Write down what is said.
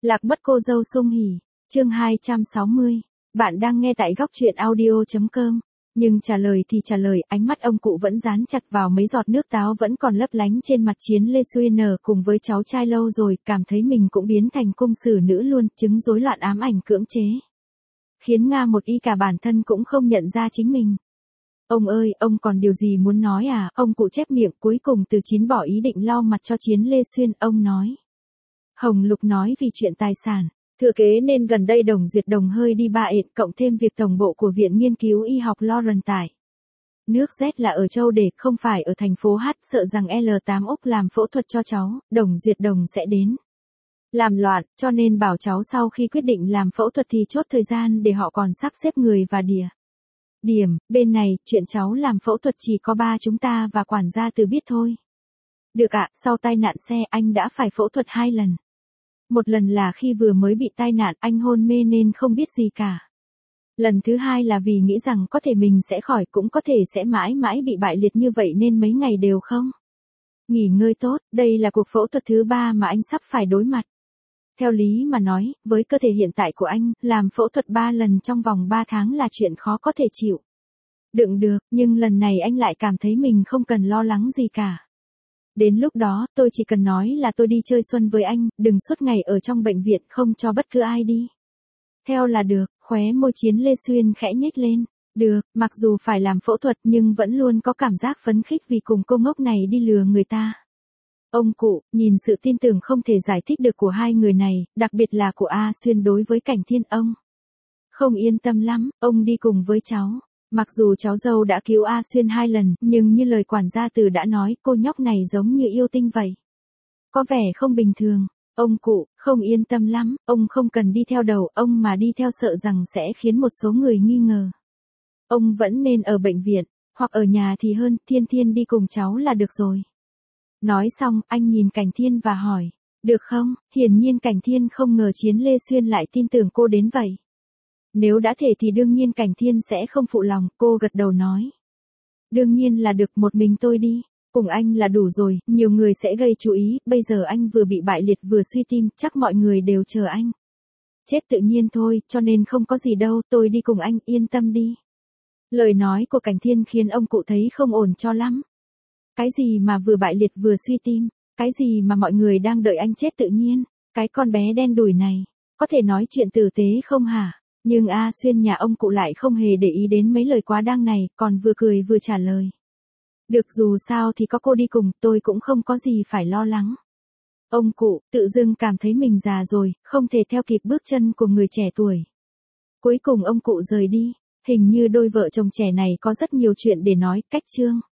Lạc mất cô dâu sung hỉ, chương 260. Bạn đang nghe tại góc truyện audio.com. Nhưng trả lời thì trả lời, ánh mắt ông cụ vẫn dán chặt vào mấy giọt nước táo vẫn còn lấp lánh trên mặt Chiến Lê Xuyên cùng với cháu trai lâu rồi, cảm thấy mình cũng biến thành cung xử nữ luôn, chứng rối loạn ám ảnh cưỡng chế. Khiến Nga một y cả bản thân cũng không nhận ra chính mình. Ông ơi, ông còn điều gì muốn nói à? Ông cụ chép miệng, cuối cùng từ Chín bỏ ý định lau mặt cho Chiến Lê Xuyên, ông nói. Hồng Lục nói vì chuyện tài sản, thừa kế nên gần đây Đồng Duyệt Đồng hơi đi ba ệt, cộng thêm việc tổng bộ của Viện Nghiên cứu Y học Lauren tại nước Z là ở Châu Đề, không phải ở thành phố H, sợ rằng L8 Úc làm phẫu thuật cho cháu, Đồng Duyệt Đồng sẽ đến làm loạn, cho nên bảo cháu sau khi quyết định làm phẫu thuật thì chốt thời gian để họ còn sắp xếp người và điểm, bên này, chuyện cháu làm phẫu thuật chỉ có ba chúng ta và quản gia Từ biết thôi. Được ạ, sau tai nạn xe anh đã phải phẫu thuật 2 lần. Một lần là khi vừa mới bị tai nạn anh hôn mê nên không biết gì cả. Lần thứ hai là vì nghĩ rằng có thể mình sẽ khỏi, cũng có thể sẽ mãi mãi bị bại liệt như vậy nên mấy ngày đều không nghỉ ngơi tốt. Đây là cuộc phẫu thuật thứ 3 mà anh sắp phải đối mặt. Theo lý mà nói, với cơ thể hiện tại của anh, làm phẫu thuật 3 lần trong vòng 3 tháng là chuyện khó có thể chịu đựng được, nhưng lần này anh lại cảm thấy mình không cần lo lắng gì cả. Đến lúc đó, tôi chỉ cần nói là tôi đi chơi xuân với anh, đừng suốt ngày ở trong bệnh viện không cho bất cứ ai đi theo là được. Khóe môi Chiến Lê Xuyên khẽ nhếch lên. Được, mặc dù phải làm phẫu thuật nhưng vẫn luôn có cảm giác phấn khích vì cùng cô ngốc này đi lừa người ta. Ông cụ, nhìn sự tin tưởng không thể giải thích được của hai người này, đặc biệt là của A Xuyên đối với Cảnh Thiên, ông không yên tâm lắm. Ông đi cùng với cháu. Mặc dù cháu dâu đã cứu A Xuyên 2 lần, nhưng như lời quản gia Từ đã nói, cô nhóc này giống như yêu tinh vậy. Có vẻ không bình thường. Ông cụ, không yên tâm lắm, ông không cần đi theo đầu, ông mà đi theo sợ rằng sẽ khiến một số người nghi ngờ. Ông vẫn nên ở bệnh viện, hoặc ở nhà thì hơn, Thiên Thiên đi cùng cháu là được rồi. Nói xong, anh nhìn Cảnh Thiên và hỏi, được không? Hiển nhiên Cảnh Thiên không ngờ Chiến Lê Xuyên lại tin tưởng cô đến vậy. Nếu đã thể thì đương nhiên Cảnh Thiên sẽ không phụ lòng, cô gật đầu nói. Đương nhiên là được, một mình tôi đi. Cùng anh là đủ rồi, nhiều người sẽ gây chú ý, bây giờ anh vừa bị bại liệt vừa suy tim, chắc mọi người đều chờ anh chết tự nhiên thôi, cho nên không có gì đâu, tôi đi cùng anh, yên tâm đi. Lời nói của Cảnh Thiên khiến ông cụ thấy không ổn cho lắm. Cái gì mà vừa bại liệt vừa suy tim, cái gì mà mọi người đang đợi anh chết tự nhiên, cái con bé đen đủi này, có thể nói chuyện tử tế không hả? Nhưng A Xuyên nhà ông cụ lại không hề để ý đến mấy lời quá đáng này, còn vừa cười vừa trả lời. Được, dù sao thì có cô đi cùng, tôi cũng không có gì phải lo lắng. Ông cụ, tự dưng cảm thấy mình già rồi, không thể theo kịp bước chân của người trẻ tuổi. Cuối cùng ông cụ rời đi, hình như đôi vợ chồng trẻ này có rất nhiều chuyện để nói, cách chương.